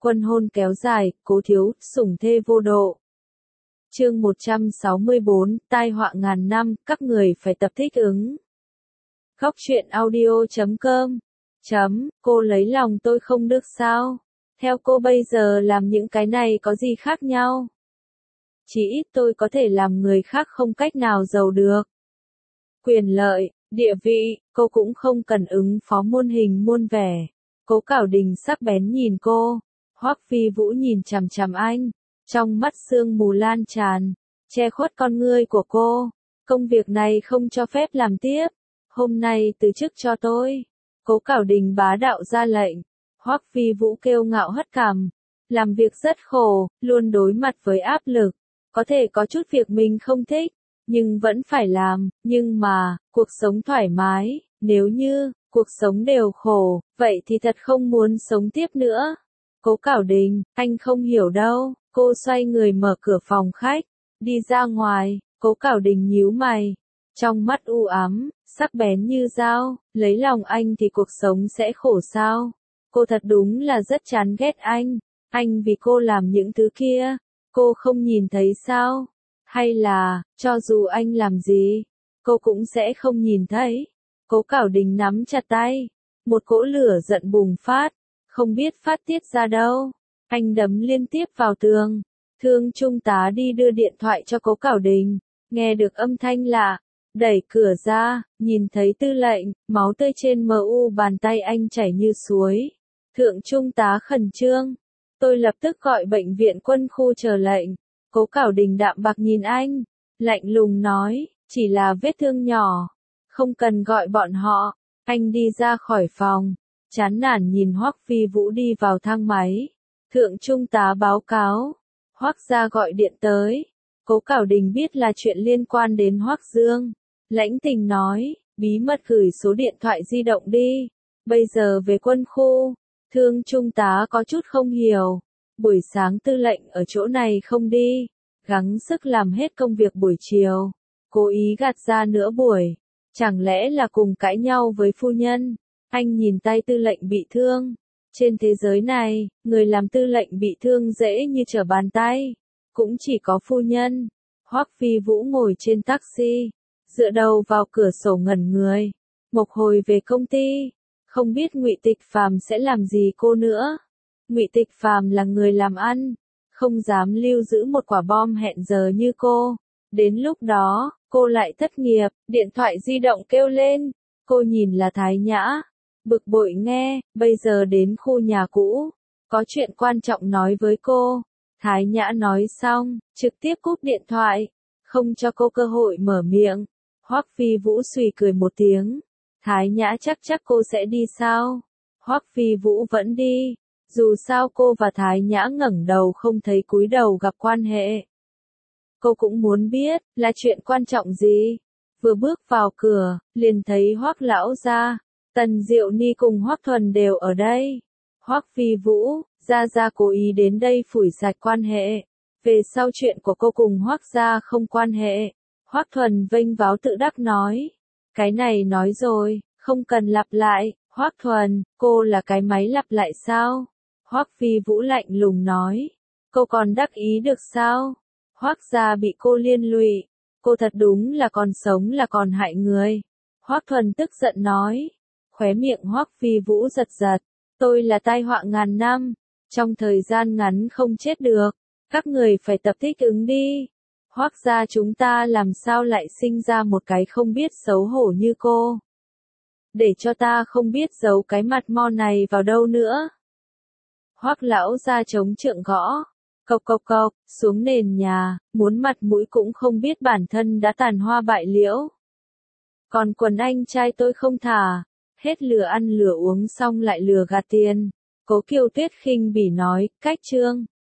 Quân hôn kéo dài, Cố Thiếu, sủng thê vô độ. Chương 164, tai họa ngàn năm, các người phải tập thích ứng. Góc truyện audio.com. Cô lấy lòng tôi không được sao? Theo cô bây giờ làm những cái này có gì khác nhau? Chỉ ít tôi có thể làm người khác không cách nào giàu được. Quyền lợi, địa vị, cô cũng không cần ứng phó muôn hình muôn vẻ. Cố Cảo Đình sắc bén nhìn cô. Hoắc Phi Vũ nhìn chằm chằm anh. Trong mắt sương mù lan tràn, che khuất con ngươi của cô. Công việc này không cho phép làm tiếp. Hôm nay từ chức cho tôi. Cố Cảo Đình bá đạo ra lệnh. Hoắc Phi Vũ kiêu ngạo hất cằm. Làm việc rất khổ, luôn đối mặt với áp lực. Có thể có chút việc mình không thích, nhưng vẫn phải làm. Nhưng mà, cuộc sống thoải mái, nếu như, cuộc sống đều khổ, vậy thì thật không muốn sống tiếp nữa. Cố Cảo Đình, anh không hiểu đâu. Cô xoay người mở cửa phòng khách, đi ra ngoài. Cố Cảo Đình nhíu mày, trong mắt u ám, sắc bén như dao. Lấy lòng anh thì cuộc sống sẽ khổ sao? Cô thật đúng là rất chán ghét anh. Anh vì cô làm những thứ kia, cô không nhìn thấy sao? Hay là, cho dù anh làm gì, cô cũng sẽ không nhìn thấy? Cố Cảo Đình nắm chặt tay, một cỗ lửa giận bùng phát, không biết phát tiết ra đâu. Anh đấm liên tiếp vào tường. Thương trung tá đi đưa điện thoại cho Cố Cảo Đình, nghe được âm thanh lạ, đẩy cửa ra, nhìn thấy tư lệnh, máu tươi trên mu bàn tay anh chảy như suối. Thượng trung tá khẩn trương, tôi lập tức gọi bệnh viện quân khu chờ lệnh. Cố Cảo Đình đạm bạc nhìn anh, lạnh lùng nói, chỉ là vết thương nhỏ, không cần gọi bọn họ. Anh đi ra khỏi phòng, chán nản nhìn Hoắc Phi Vũ đi vào thang máy. Thượng trung tá báo cáo, Hoắc gia gọi điện tới. Cố Cảo Đình biết là chuyện liên quan đến Hoắc Dương. Lãnh Tình nói, bí mật gửi số điện thoại di động đi. Bây giờ về quân khu. Thương trung tá có chút không hiểu. Buổi sáng tư lệnh ở chỗ này không đi, gắng sức làm hết công việc buổi chiều, cố ý gạt ra nửa buổi. Chẳng lẽ là cùng cãi nhau với phu nhân? Anh nhìn tay tư lệnh bị thương. Trên thế giới này, người làm tư lệnh bị thương dễ như trở bàn tay. Cũng chỉ có phu nhân. Hoắc Phi Vũ ngồi trên taxi, dựa đầu vào cửa sổ ngẩn người. Một hồi về công ty, không biết Ngụy Tịch Phàm sẽ làm gì cô nữa. Ngụy Tịch Phàm là người làm ăn, không dám lưu giữ một quả bom hẹn giờ như cô. Đến lúc đó, cô lại thất nghiệp. Điện thoại di động kêu lên. Cô nhìn là Thái Nhã. Bực bội nghe, bây giờ đến khu nhà cũ, có chuyện quan trọng nói với cô. Thái Nhã nói xong, trực tiếp cúp điện thoại, không cho cô cơ hội mở miệng. Hoắc Phi Vũ suy cười một tiếng. Thái Nhã chắc cô sẽ đi sao? Hoắc Phi Vũ vẫn đi. Dù sao cô và Thái Nhã ngẩng đầu không thấy cúi đầu gặp quan hệ. Cô cũng muốn biết, là chuyện quan trọng gì? Vừa bước vào cửa, liền thấy Hoắc lão gia, Tần Diệu Ni cùng Hoắc Thuần đều ở đây. Hoắc Phi Vũ, gia cố ý đến đây phủi sạch quan hệ. Về sau chuyện của cô cùng Hoắc gia không quan hệ. Hoắc Thuần vênh váo tự đắc nói. Cái này nói rồi, không cần lặp lại. Hoắc Thuần, cô là cái máy lặp lại sao? Hoắc Phi Vũ lạnh lùng nói. Cô còn đắc ý được sao? Hoắc gia bị cô liên lụy. Cô thật đúng là còn sống là còn hại người. Hoắc Thuần tức giận nói. Khóe miệng Hoắc Phi Vũ giật giật. Tôi là tai họa ngàn năm. Trong thời gian ngắn không chết được. Các người phải tập thích ứng đi. Hoắc gia chúng ta làm sao lại sinh ra một cái không biết xấu hổ như cô. Để cho ta không biết giấu cái mặt mo này vào đâu nữa. Hoắc lão gia chống trượng gõ. Cộc cộc cộc, xuống nền nhà, muốn mặt mũi cũng không biết bản thân đã tàn hoa bại liễu. Còn quần anh trai tôi không thả. Hết lừa ăn lừa uống xong lại lừa gạt tiền. Cố Kiều Tuyết khinh bỉ nói, cách chương.